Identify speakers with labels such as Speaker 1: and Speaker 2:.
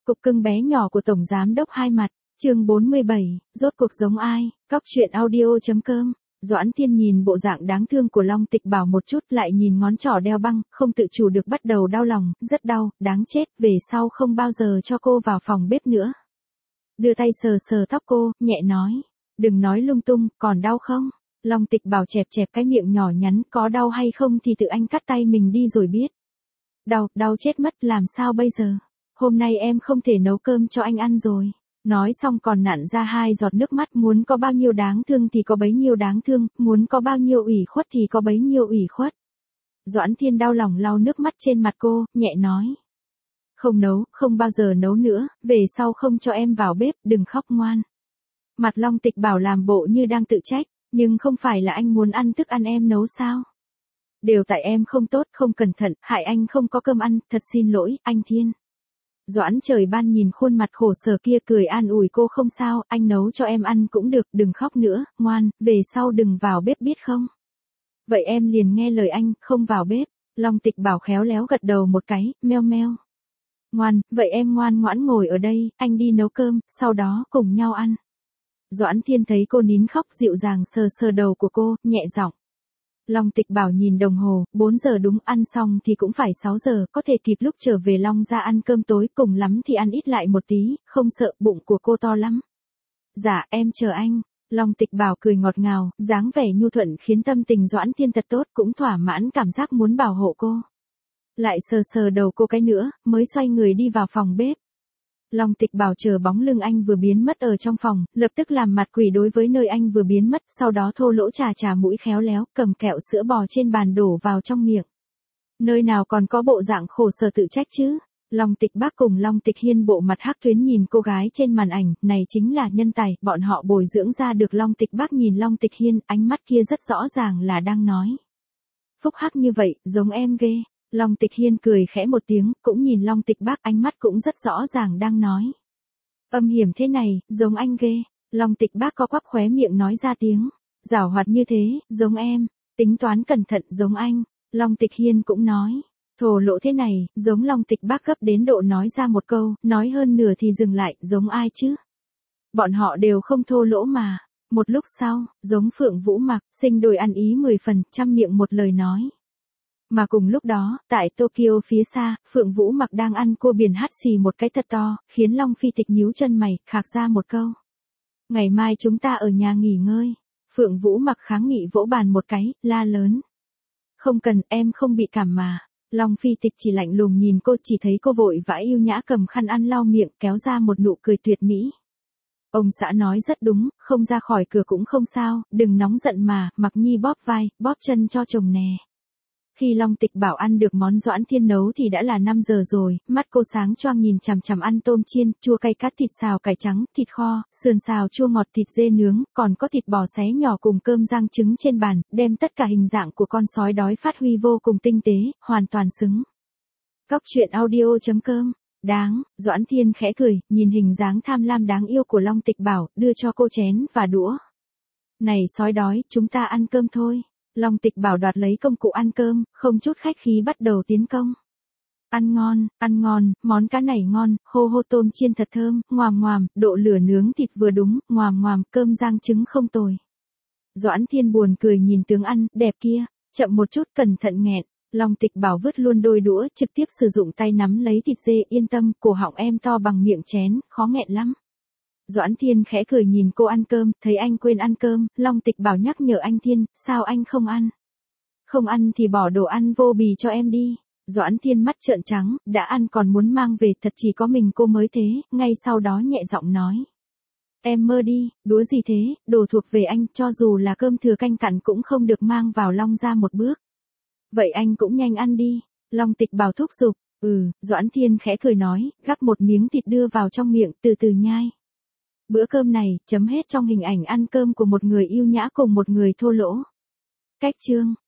Speaker 1: Cục cưng bé nhỏ của Tổng Giám đốc Hai Mặt, chương 47, rốt cuộc giống ai, cóc truyện audio.com. Doãn Thiên nhìn bộ dạng đáng thương của Long Tịch Bảo một chút, lại nhìn ngón trỏ đeo băng, không tự chủ được bắt đầu đau lòng, rất đau, đáng chết, về sau không bao giờ cho cô vào phòng bếp nữa. Đưa tay sờ sờ tóc cô, nhẹ nói, đừng nói lung tung, còn đau không? Long Tịch Bảo chẹp chẹp cái miệng nhỏ nhắn, có đau hay không thì tự anh cắt tay mình đi rồi biết. Đau chết mất, làm sao bây giờ? Hôm nay em không thể nấu cơm cho anh ăn rồi. Nói xong còn nặn ra 2 giọt nước mắt, muốn có bao nhiêu đáng thương thì có bấy nhiêu đáng thương, muốn có bao nhiêu ủy khuất thì có bấy nhiêu ủy khuất. Doãn Thiên đau lòng lau nước mắt trên mặt cô, nhẹ nói. Không nấu, không bao giờ nấu nữa, về sau không cho em vào bếp, đừng khóc ngoan. Mặt Long Tịch Bảo làm bộ như đang tự trách, nhưng không phải là anh muốn ăn thức ăn em nấu sao? Đều tại em không tốt, không cẩn thận, hại anh không có cơm ăn, thật xin lỗi, anh Thiên. Doãn Trời Ban nhìn khuôn mặt khổ sở kia cười an ủi cô, không sao, anh nấu cho em ăn cũng được, đừng khóc nữa, ngoan, về sau đừng vào bếp biết không? Vậy em liền nghe lời anh, không vào bếp. Long Tịch Bảo khéo léo gật đầu một cái, meo meo. Ngoan, vậy em ngoan ngoãn ngồi ở đây, anh đi nấu cơm, sau đó cùng nhau ăn. Doãn Thiên thấy cô nín khóc, dịu dàng sờ sờ đầu của cô, nhẹ giọng. Long Tịch Bảo nhìn đồng hồ, 4 giờ đúng, ăn xong thì cũng phải 6 giờ, có thể kịp lúc trở về Long ra ăn cơm tối, cùng lắm thì ăn ít lại một tí, không sợ, bụng của cô to lắm. Dạ, em chờ anh. Long Tịch Bảo cười ngọt ngào, dáng vẻ nhu thuận khiến tâm tình Doãn Thiên thật tốt, cũng thỏa mãn cảm giác muốn bảo hộ cô. Lại sờ sờ đầu cô cái nữa, mới xoay người đi vào phòng bếp. Long Tịch Bảo chờ bóng lưng anh vừa biến mất ở trong phòng, lập tức làm mặt quỷ đối với nơi anh vừa biến mất, sau đó thô lỗ chà mũi khéo léo, cầm kẹo sữa bò trên bàn đổ vào trong miệng. Nơi nào còn có bộ dạng khổ sở tự trách chứ? Long Tịch Bác cùng Long Tịch Hiên bộ mặt hắc tuyến nhìn cô gái trên màn ảnh, này chính là nhân tài, bọn họ bồi dưỡng ra được. Long Tịch Bác nhìn Long Tịch Hiên, ánh mắt kia rất rõ ràng là đang nói. Phúc hắc như vậy, giống em ghê. Long Tịch Hiên cười khẽ một tiếng, cũng nhìn Long Tịch Bác, ánh mắt cũng rất rõ ràng đang nói. Âm hiểm thế này, giống anh ghê. Long Tịch Bác có quắp khóe miệng nói ra tiếng. Giảo hoạt như thế, giống em. Tính toán cẩn thận, giống anh. Long Tịch Hiên cũng nói. Thổ lộ thế này, giống. Long Tịch Bác gấp đến độ nói ra một câu, nói hơn nửa thì dừng lại, giống ai chứ? Bọn họ đều không thô lỗ mà. Một lúc sau, giống Phượng Vũ Mặc, sinh đôi ăn ý 10 phần, trăm miệng một lời nói. Mà cùng lúc đó, tại Tokyo phía xa, Phượng Vũ Mặc đang ăn cua biển hắt xì một cái thật to, khiến Long Phi Tịch nhíu chân mày, khạc ra một câu. Ngày mai chúng ta ở nhà nghỉ ngơi. Phượng Vũ Mặc kháng nghị vỗ bàn một cái, la lớn. Không cần, em không bị cảm mà. Long Phi Tịch chỉ lạnh lùng nhìn cô, chỉ thấy cô vội vã yêu nhã cầm khăn ăn lau miệng, kéo ra một nụ cười tuyệt mỹ. Ông xã nói rất đúng, không ra khỏi cửa cũng không sao, đừng nóng giận mà, Mặc Nhi bóp vai, bóp chân cho chồng nè. Khi Long Tịch Bảo ăn được món Doãn Thiên nấu thì đã là 5 giờ rồi, mắt cô sáng choang nhìn chằm chằm ăn tôm chiên, chua cay cắt thịt xào cải trắng, thịt kho, sườn xào chua ngọt, thịt dê nướng, còn có thịt bò xé nhỏ cùng cơm rang trứng trên bàn, đem tất cả hình dạng của con sói đói phát huy vô cùng tinh tế, hoàn toàn xứng. Cóc truyện audio.com. Đáng, Doãn Thiên khẽ cười, nhìn hình dáng tham lam đáng yêu của Long Tịch Bảo, đưa cho cô chén và đũa. Này sói đói, chúng ta ăn cơm thôi. Long Tịch Bảo đoạt lấy công cụ ăn cơm, không chút khách khí bắt đầu tiến công. Ăn ngon, món cá này ngon, hô hô tôm chiên thật thơm, ngoàm, độ lửa nướng thịt vừa đúng, ngoàm, cơm rang trứng không tồi. Doãn Thiên buồn cười nhìn tướng ăn, đẹp kia, chậm một chút cẩn thận nghẹn. Long Tịch Bảo vứt luôn đôi đũa, trực tiếp sử dụng tay nắm lấy thịt dê, yên tâm, cổ họng em to bằng miệng chén, khó nghẹn lắm. Doãn Thiên khẽ cười nhìn cô ăn cơm, thấy anh quên ăn cơm, Long Tịch Bảo nhắc nhở anh Thiên, sao anh không ăn? Không ăn thì bỏ đồ ăn vô bì cho em đi. Doãn Thiên mắt trợn trắng, đã ăn còn muốn mang về, thật chỉ có mình cô mới thế, ngay sau đó nhẹ giọng nói. Em mơ đi, đũa gì thế, đồ thuộc về anh, cho dù là cơm thừa canh cặn cũng không được mang vào Long ra một bước. Vậy anh cũng nhanh ăn đi. Long Tịch Bảo thúc giục. Doãn Thiên khẽ cười nói, gắp một miếng thịt đưa vào trong miệng, từ từ nhai. Bữa cơm này, chấm hết trong hình ảnh ăn cơm của một người yêu nhã cùng một người thô lỗ. Cách chương.